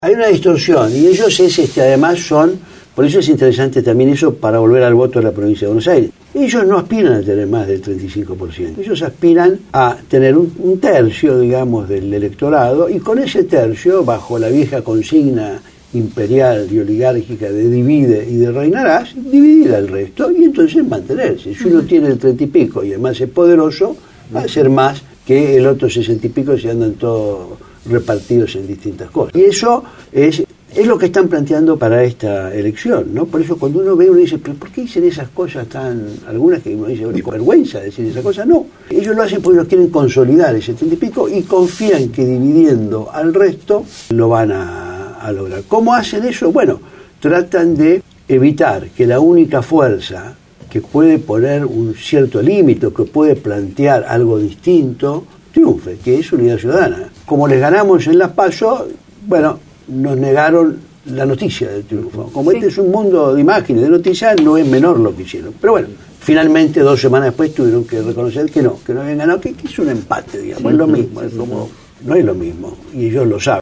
Hay una distorsión y ellos además son, por eso es interesante también eso para volver al voto de la provincia de Buenos Aires. Ellos no aspiran a tener más del 35%, ellos aspiran a tener un tercio, digamos, del electorado y con ese tercio, bajo la vieja consigna imperial y oligárquica de divide y de reinarás, dividir al resto y entonces mantenerse. Si uno tiene el 30 y pico y además es poderoso, va a ser más que el otro 60 y pico si andan todos repartidos en distintas cosas. Y eso es lo que están planteando para esta elección, ¿no? Por eso cuando uno ve, uno dice, ¿pero por qué dicen esas cosas algunas que uno dice, con vergüenza decir esas cosas? No, ellos lo hacen porque ellos quieren consolidar ese 30 y pico y confían que dividiendo al resto lo van a lograr. ¿Cómo hacen eso? Bueno, tratan de evitar que la única fuerza que puede poner un cierto límite, que puede plantear algo distinto, triunfe, que es Unidad Ciudadana. Como les ganamos en las PASO, bueno, nos negaron la noticia del triunfo. Como este es un mundo de imágenes, de noticias, no es menor lo que hicieron. Pero bueno, finalmente 2 semanas después tuvieron que reconocer que no habían ganado, que es un empate, digamos, es lo mismo, es como, no es lo mismo, y ellos lo saben.